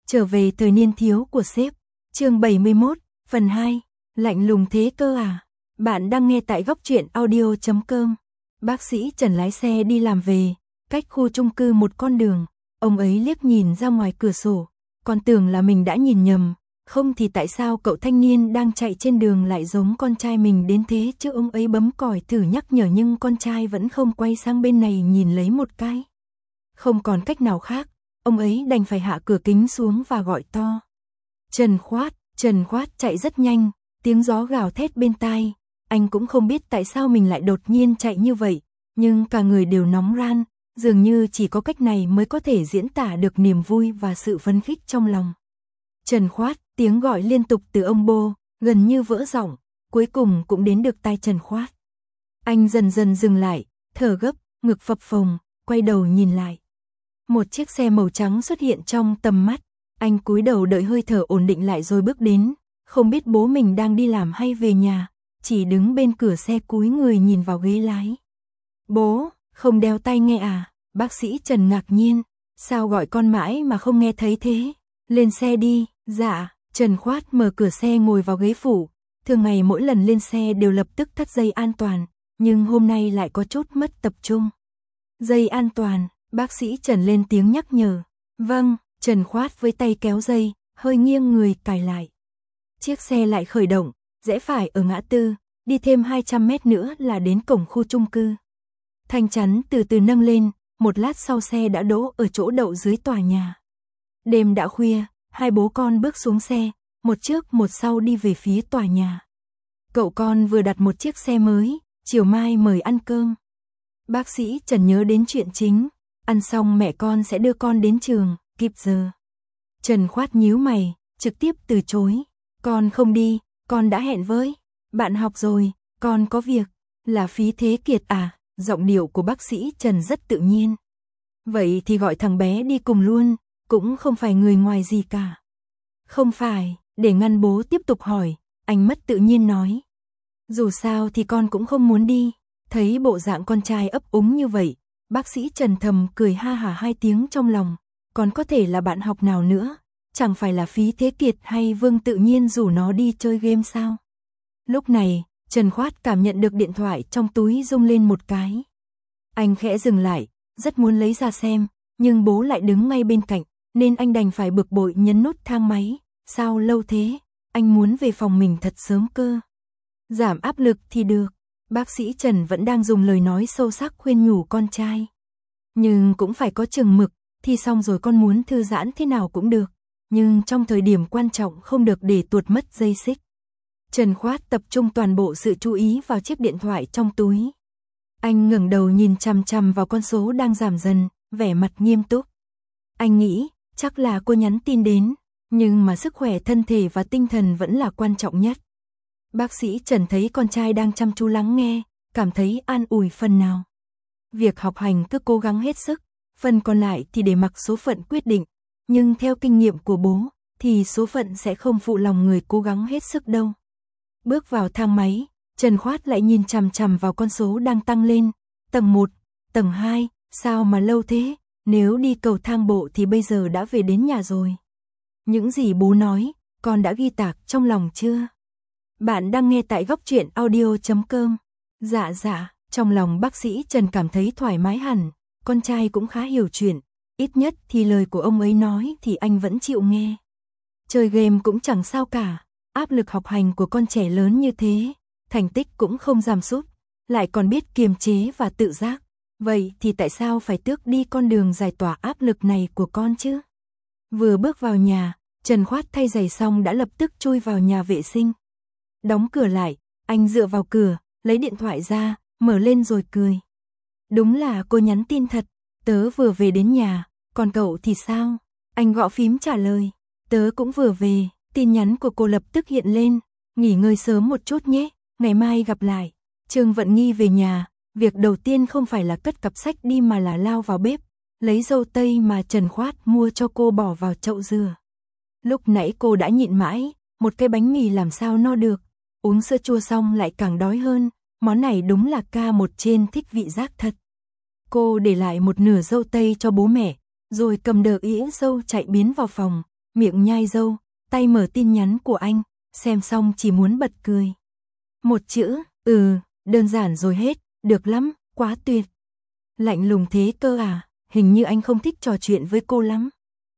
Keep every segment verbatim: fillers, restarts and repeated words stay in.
Trở về thời niên thiếu của sếp. Chương bảy mươi mốt, phần hai. Lạnh lùng thế cơ à? Bạn đang nghe tại góc truyện audio chấm com. Bác sĩ Trần lái xe đi làm về, cách khu chung cư một con đường. Ông ấy liếc nhìn ra ngoài cửa sổ, còn tưởng là mình đã nhìn nhầm, không thì tại sao cậu thanh niên đang chạy trên đường lại giống con trai mình đến thế chứ. Ông ấy bấm còi thử nhắc nhở nhưng con trai vẫn không quay sang bên này nhìn lấy một cái. Không còn cách nào khác, ông ấy đành phải hạ cửa kính xuống và gọi to. Trần Khoát, Trần Khoát chạy rất nhanh, tiếng gió gào thét bên tai. Anh cũng không biết tại sao mình lại đột nhiên chạy như vậy, nhưng cả người đều nóng ran, dường như chỉ có cách này mới có thể diễn tả được niềm vui và sự phấn khích trong lòng. Trần Khoát, tiếng gọi liên tục từ ông Bô, gần như vỡ giọng, cuối cùng cũng đến được tai Trần Khoát. Anh dần dần dừng lại, thở gấp, ngực phập phồng, quay đầu nhìn lại. Một chiếc xe màu trắng xuất hiện trong tầm mắt, anh cúi đầu đợi hơi thở ổn định lại rồi bước đến, không biết bố mình đang đi làm hay về nhà, chỉ đứng bên cửa xe cúi người nhìn vào ghế lái. Bố, không đeo tai nghe à? Bác sĩ Trần ngạc nhiên, sao gọi con mãi mà không nghe thấy thế? Lên xe đi. Dạ. Trần Khoát mở cửa xe ngồi vào ghế phụ, thường ngày mỗi lần lên xe đều lập tức thắt dây an toàn, nhưng hôm nay lại có chút mất tập trung. Dây an toàn, bác sĩ Trần lên tiếng nhắc nhở. Vâng. Trần Khoát với tay kéo dây, hơi nghiêng người cài lại. Chiếc xe lại khởi động, rẽ phải ở ngã tư, đi thêm hai trăm mét nữa là đến cổng khu chung cư. Thanh chắn từ từ nâng lên, một lát sau xe đã đỗ ở chỗ đậu dưới tòa nhà. Đêm đã khuya, hai bố con bước xuống xe, một trước một sau đi về phía tòa nhà. Cậu con vừa đặt một chiếc xe mới, chiều mai mời ăn cơm. Bác sĩ Trần nhớ đến chuyện chính, ăn xong mẹ con sẽ đưa con đến trường, kịp giờ. Trần Khoát nhíu mày, trực tiếp từ chối. Con không đi, con đã hẹn với bạn học rồi, con có việc. Là Phí Thế Kiệt à? Giọng điệu của bác sĩ Trần rất tự nhiên. Vậy thì gọi thằng bé đi cùng luôn, cũng không phải người ngoài gì cả. Không phải, để ngăn bố tiếp tục hỏi, anh mất tự nhiên nói. Dù sao thì con cũng không muốn đi. Thấy bộ dạng con trai ấp úng như vậy, bác sĩ Trần thầm cười ha hả hai tiếng trong lòng. Còn có thể là bạn học nào nữa, chẳng phải là Phí Thế Kiệt hay Vương Tự Nhiên rủ nó đi chơi game sao? Lúc này, Trần Khoát cảm nhận được điện thoại trong túi rung lên một cái. Anh khẽ dừng lại, rất muốn lấy ra xem, nhưng bố lại đứng ngay bên cạnh, nên anh đành phải bực bội nhấn nút thang máy. Sao lâu thế? Anh muốn về phòng mình thật sớm cơ. Giảm áp lực thì được. Bác sĩ Trần vẫn đang dùng lời nói sâu sắc khuyên nhủ con trai. Nhưng cũng phải có chừng mực, thì xong rồi con muốn thư giãn thế nào cũng được. Nhưng trong thời điểm quan trọng không được để tuột mất dây xích. Trần Khoát tập trung toàn bộ sự chú ý vào chiếc điện thoại trong túi. Anh ngẩng đầu nhìn chằm chằm vào con số đang giảm dần, vẻ mặt nghiêm túc. Anh nghĩ, chắc là cô nhắn tin đến, nhưng mà sức khỏe thân thể và tinh thần vẫn là quan trọng nhất. Bác sĩ Trần thấy con trai đang chăm chú lắng nghe, cảm thấy an ủi phần nào. Việc học hành cứ cố gắng hết sức, phần còn lại thì để mặc số phận quyết định, nhưng theo kinh nghiệm của bố, thì số phận sẽ không phụ lòng người cố gắng hết sức đâu. Bước vào thang máy, Trần Khoát lại nhìn chằm chằm vào con số đang tăng lên, tầng một, tầng hai, sao mà lâu thế, nếu đi cầu thang bộ thì bây giờ đã về đến nhà rồi. Những gì bố nói, con đã ghi tạc trong lòng chưa? Bạn đang nghe tại góc truyện audio chấm com. Dạ dạ, trong lòng bác sĩ Trần cảm thấy thoải mái hẳn, con trai cũng khá hiểu chuyện, ít nhất thì lời của ông ấy nói thì anh vẫn chịu nghe. Chơi game cũng chẳng sao cả, áp lực học hành của con trẻ lớn như thế, thành tích cũng không giảm sút, lại còn biết kiềm chế và tự giác. Vậy thì tại sao phải tước đi con đường giải tỏa áp lực này của con chứ? Vừa bước vào nhà, Trần Khoát thay giày xong đã lập tức chui vào nhà vệ sinh. Đóng cửa lại, anh dựa vào cửa, lấy điện thoại ra, mở lên rồi cười. Đúng là cô nhắn tin thật, tớ vừa về đến nhà, còn cậu thì sao? Anh gõ phím trả lời, tớ cũng vừa về, tin nhắn của cô lập tức hiện lên, nghỉ ngơi sớm một chút nhé, ngày mai gặp lại. Trương Vận Nghi về nhà, việc đầu tiên không phải là cất cặp sách đi mà là lao vào bếp, lấy dâu tây mà Trần Khoát mua cho cô bỏ vào chậu dừa. Lúc nãy cô đã nhịn mãi, một cái bánh mì làm sao no được, uống sữa chua xong lại càng đói hơn, món này đúng là ca một trên thích vị giác thật. Cô để lại một nửa dâu tây cho bố mẹ, rồi cầm đờ ĩa dâu chạy biến vào phòng, miệng nhai dâu, tay mở tin nhắn của anh, xem xong chỉ muốn bật cười. Một chữ, ừ, đơn giản rồi hết, được lắm, quá tuyệt. Lạnh lùng thế cơ à, hình như anh không thích trò chuyện với cô lắm.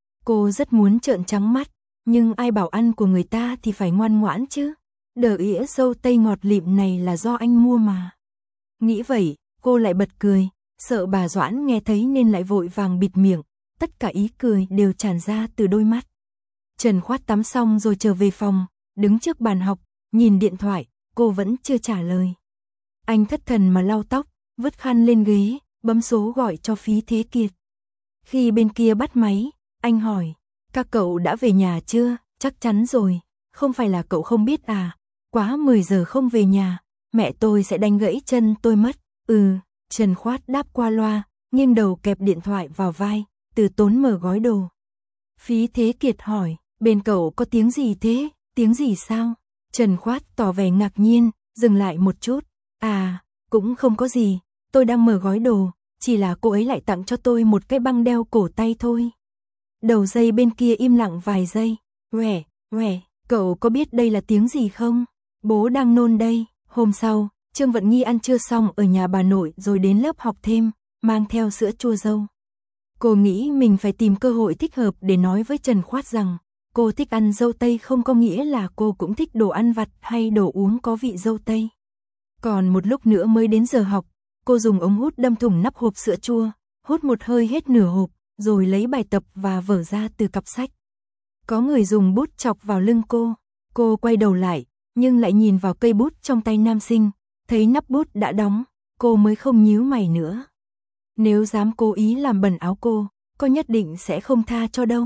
Cô rất muốn trợn trắng mắt, nhưng ai bảo ăn của người ta thì phải ngoan ngoãn chứ. Đờ ỉa dâu tây ngọt lịm này là do anh mua mà. Nghĩ vậy, cô lại bật cười, sợ bà Doãn nghe thấy nên lại vội vàng bịt miệng, tất cả ý cười đều tràn ra từ đôi mắt. Trần Khoát tắm xong rồi trở về phòng, đứng trước bàn học, nhìn điện thoại, cô vẫn chưa trả lời. Anh thất thần mà lau tóc, vứt khăn lên ghế, bấm số gọi cho Phí Thế Kiệt. Khi bên kia bắt máy, anh hỏi, các cậu đã về nhà chưa? Chắc chắn rồi, không phải là cậu không biết à, quá mười giờ không về nhà, mẹ tôi sẽ đánh gãy chân tôi mất. Ừ, Trần Khoát đáp qua loa, nghiêng đầu kẹp điện thoại vào vai, từ tốn mở gói đồ. Phí Thế Kiệt hỏi, bên cậu có tiếng gì thế? Tiếng gì sao? Trần Khoát tỏ vẻ ngạc nhiên, dừng lại một chút. À, cũng không có gì, tôi đang mở gói đồ, chỉ là cô ấy lại tặng cho tôi một cái băng đeo cổ tay thôi. Đầu dây bên kia im lặng vài giây. Uể, uể, cậu có biết đây là tiếng gì không? Bố đang nôn đây. Hôm sau, Trương Vận Nghi ăn trưa xong ở nhà bà nội rồi đến lớp học thêm, mang theo sữa chua dâu. Cô nghĩ mình phải tìm cơ hội thích hợp để nói với Trần Khoát rằng cô thích ăn dâu tây không có nghĩa là cô cũng thích đồ ăn vặt hay đồ uống có vị dâu tây. Còn một lúc nữa mới đến giờ học, cô dùng ống hút đâm thủng nắp hộp sữa chua, hút một hơi hết nửa hộp, rồi lấy bài tập và vở ra từ cặp sách. Có người dùng bút chọc vào lưng cô, cô quay đầu lại, nhưng lại nhìn vào cây bút trong tay nam sinh, thấy nắp bút đã đóng, cô mới không nhíu mày nữa. Nếu dám cố ý làm bẩn áo cô, cô nhất định sẽ không tha cho đâu.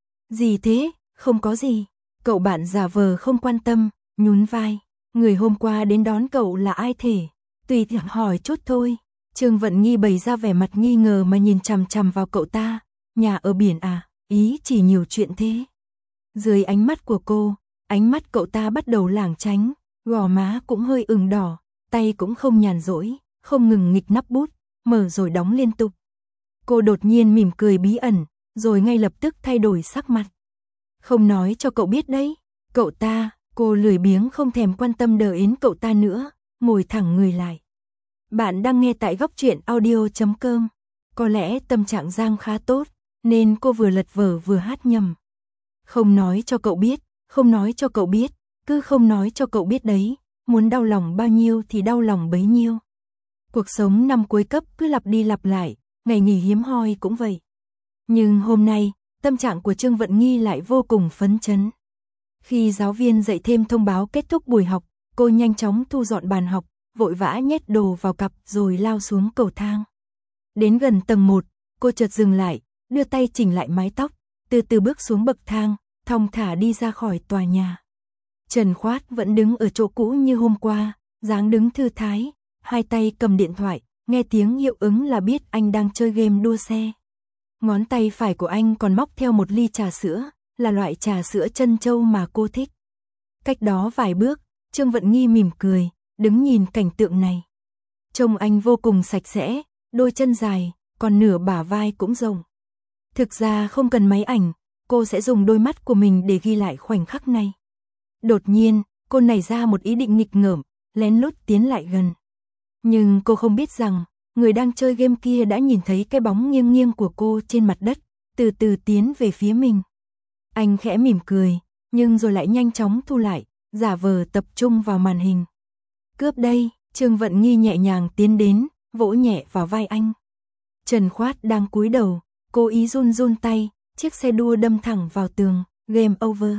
Gì thế, không có gì, cậu bạn giả vờ không quan tâm, nhún vai. Người hôm qua đến đón cậu là ai thể? Tùy tiện hỏi chút thôi. Trương Vận Nghi bày ra vẻ mặt nghi ngờ mà nhìn chằm chằm vào cậu ta. Nhà ở biển à, ý chỉ nhiều chuyện thế. Dưới ánh mắt của cô, ánh mắt cậu ta bắt đầu lảng tránh, gò má cũng hơi ửng đỏ, tay cũng không nhàn rỗi, không ngừng nghịch nắp bút, mở rồi đóng liên tục. Cô đột nhiên mỉm cười bí ẩn, rồi ngay lập tức thay đổi sắc mặt. Không nói cho cậu biết đấy, cậu ta, cô lười biếng không thèm quan tâm đờ yến cậu ta nữa, ngồi thẳng người lại. Bạn đang nghe tại góc truyện audio chấm com. Có lẽ tâm trạng Giang khá tốt, nên cô vừa lật vở vừa hát nhầm. Không nói cho cậu biết, không nói cho cậu biết, cứ không nói cho cậu biết đấy, muốn đau lòng bao nhiêu thì đau lòng bấy nhiêu. Cuộc sống năm cuối cấp cứ lặp đi lặp lại, ngày nghỉ hiếm hoi cũng vậy. Nhưng hôm nay, tâm trạng của Trương Vận Nghi lại vô cùng phấn chấn. Khi giáo viên dạy thêm thông báo kết thúc buổi học, cô nhanh chóng thu dọn bàn học, vội vã nhét đồ vào cặp rồi lao xuống cầu thang. Đến gần tầng một, cô chợt dừng lại, đưa tay chỉnh lại mái tóc, từ từ bước xuống bậc thang, thong thả đi ra khỏi tòa nhà. Trần Khoát vẫn đứng ở chỗ cũ như hôm qua, dáng đứng thư thái, hai tay cầm điện thoại, nghe tiếng hiệu ứng là biết anh đang chơi game đua xe. Ngón tay phải của anh còn móc theo một ly trà sữa, là loại trà sữa trân châu mà cô thích. Cách đó vài bước, Trương Vận Nghi mỉm cười, đứng nhìn cảnh tượng này. Trông anh vô cùng sạch sẽ, đôi chân dài, còn nửa bả vai cũng rộng. Thực ra không cần máy ảnh, cô sẽ dùng đôi mắt của mình để ghi lại khoảnh khắc này. Đột nhiên, cô nảy ra một ý định nghịch ngợm, lén lút tiến lại gần. Nhưng cô không biết rằng, người đang chơi game kia đã nhìn thấy cái bóng nghiêng nghiêng của cô trên mặt đất, từ từ tiến về phía mình. Anh khẽ mỉm cười, nhưng rồi lại nhanh chóng thu lại, giả vờ tập trung vào màn hình. Cướp đây, Trương Vận Nghi nhẹ nhàng tiến đến, vỗ nhẹ vào vai anh. Trần Khoát đang cúi đầu, cố ý run run tay, chiếc xe đua đâm thẳng vào tường, game over.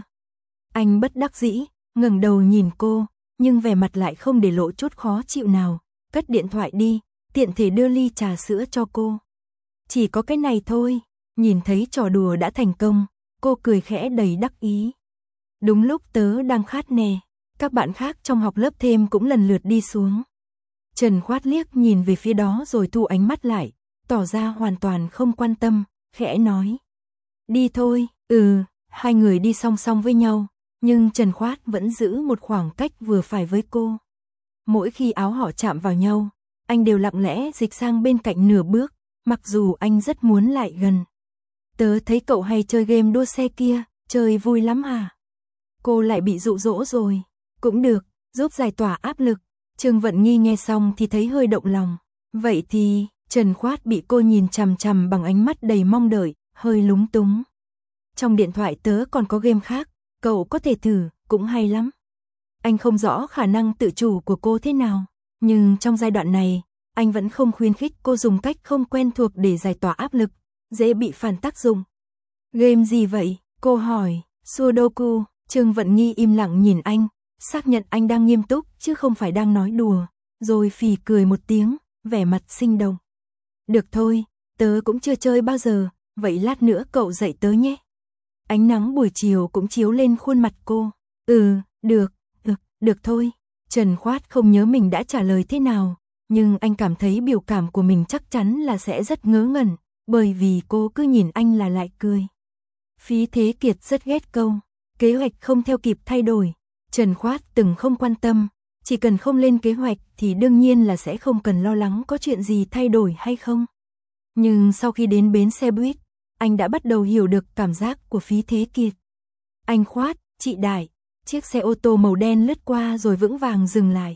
Anh bất đắc dĩ, ngẩng đầu nhìn cô, nhưng vẻ mặt lại không để lộ chút khó chịu nào, cất điện thoại đi, tiện thể đưa ly trà sữa cho cô. Chỉ có cái này thôi, nhìn thấy trò đùa đã thành công, cô cười khẽ đầy đắc ý. Đúng lúc tớ đang khát nè, các bạn khác trong học lớp thêm cũng lần lượt đi xuống. Trần Khoát liếc nhìn về phía đó rồi thu ánh mắt lại, tỏ ra hoàn toàn không quan tâm, khẽ nói. Đi thôi, ừ, hai người đi song song với nhau, nhưng Trần Khoát vẫn giữ một khoảng cách vừa phải với cô. Mỗi khi áo họ chạm vào nhau, anh đều lặng lẽ dịch sang bên cạnh nửa bước, mặc dù anh rất muốn lại gần. Tớ thấy cậu hay chơi game đua xe kia, Chơi vui lắm à? Cô lại bị dụ dỗ rồi. Cũng được, giúp giải tỏa áp lực. Trương Vận Nghi nghe xong thì thấy hơi động lòng. Vậy thì, Trần Khoát bị cô nhìn chằm chằm bằng ánh mắt đầy mong đợi, hơi lúng túng. Trong điện thoại tớ còn có game khác, cậu có thể thử, cũng hay lắm. Anh không rõ khả năng tự chủ của cô thế nào, nhưng trong giai đoạn này, anh vẫn không khuyến khích cô dùng cách không quen thuộc để giải tỏa áp lực, dễ bị phản tác dụng. Game gì vậy? Cô hỏi. Sudoku. Trương Vận Nghi im lặng nhìn anh, xác nhận anh đang nghiêm túc chứ không phải đang nói đùa, rồi phì cười một tiếng, vẻ mặt sinh động. Được thôi, tớ cũng chưa chơi bao giờ, vậy lát nữa cậu dạy tớ nhé. Ánh nắng buổi chiều cũng chiếu lên khuôn mặt cô. Ừ, được, được, được thôi. Trần Khoát không nhớ mình đã trả lời thế nào, nhưng anh cảm thấy biểu cảm của mình chắc chắn là sẽ rất ngớ ngẩn, bởi vì cô cứ nhìn anh là lại cười. Phí Thế Kiệt rất ghét câu kế hoạch không theo kịp thay đổi. Trần Khoát từng không quan tâm, chỉ cần không lên kế hoạch thì đương nhiên là sẽ không cần lo lắng có chuyện gì thay đổi hay không. Nhưng sau khi đến bến xe buýt, anh đã bắt đầu hiểu được cảm giác của Phí Thế Kiệt. Anh Khoát, chị Đại, chiếc xe ô tô màu đen lướt qua rồi vững vàng dừng lại.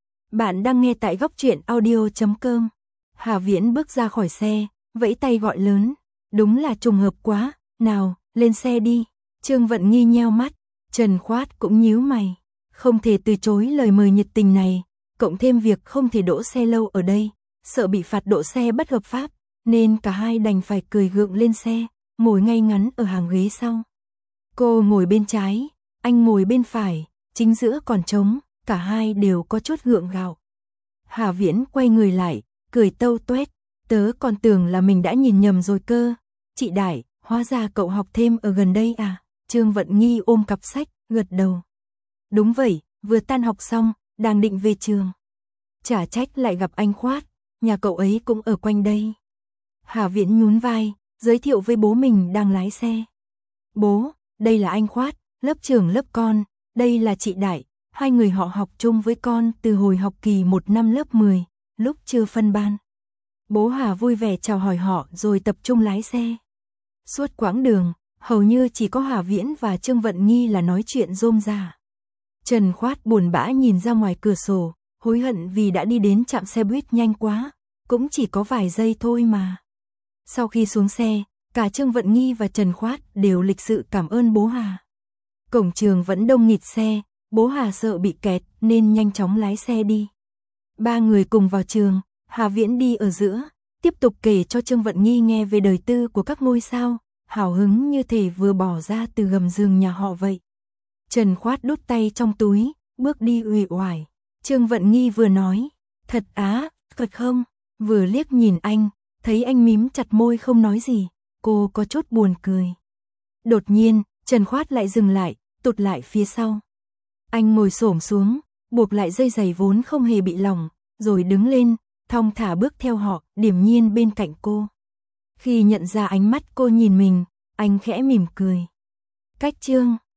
Bạn đang nghe tại góc truyện audio chấm com. Hà Viễn bước ra khỏi xe, vẫy tay gọi lớn. Đúng là trùng hợp quá, nào, lên xe đi. Trương Vận Nghi nheo mắt, Trần Khoát cũng nhíu mày. Không thể từ chối lời mời nhiệt tình này, cộng thêm việc không thể đỗ xe lâu ở đây, sợ bị phạt đỗ xe bất hợp pháp, nên cả hai đành phải cười gượng lên xe, ngồi ngay ngắn ở hàng ghế sau. Cô ngồi bên trái, anh ngồi bên phải, chính giữa còn trống, cả hai đều có chút gượng gạo. Hà Viễn quay người lại, cười tâu tuét, tớ còn tưởng là mình đã nhìn nhầm rồi cơ. Chị Đại, hóa ra cậu học thêm ở gần đây à? Trương Vận Nghi ôm cặp sách, gật đầu. Đúng vậy, vừa tan học xong, đang định về trường. Chả trách lại gặp anh Khoát, nhà cậu ấy cũng ở quanh đây. Hà Viễn nhún vai, giới thiệu với bố mình đang lái xe. Bố, đây là anh Khoát, lớp trưởng lớp con, đây là chị Đại, hai người họ học chung với con từ hồi học kỳ một năm lớp mười, lúc chưa phân ban. Bố Hà vui vẻ chào hỏi họ rồi tập trung lái xe. Suốt quãng đường, hầu như chỉ có Hà Viễn và Trương Vận Nghi là nói chuyện rôm rả. Trần Khoát buồn bã nhìn ra ngoài cửa sổ, hối hận vì đã đi đến trạm xe buýt nhanh quá, cũng chỉ có vài giây thôi mà. Sau khi xuống xe, cả Trương Vận Nghi và Trần Khoát đều lịch sự cảm ơn bố Hà. Cổng trường vẫn đông nghịt xe, bố Hà sợ bị kẹt nên nhanh chóng lái xe đi. Ba người cùng vào trường, Hà Viễn đi ở giữa, tiếp tục kể cho Trương Vận Nghi nghe về đời tư của các ngôi sao, hào hứng như thể vừa bỏ ra từ gầm giường nhà họ vậy. Trần Khoát đút tay trong túi, bước đi uể oải. Trương Vận Nghi vừa nói, thật á, thật không, vừa liếc nhìn anh, thấy anh mím chặt môi không nói gì, cô có chút buồn cười. Đột nhiên, Trần Khoát lại dừng lại, tụt lại phía sau. Anh ngồi xổm xuống, buộc lại dây giày vốn không hề bị lỏng, rồi đứng lên, thong thả bước theo họ, điềm nhiên bên cạnh cô. Khi nhận ra ánh mắt cô nhìn mình, anh khẽ mỉm cười. Cách Trương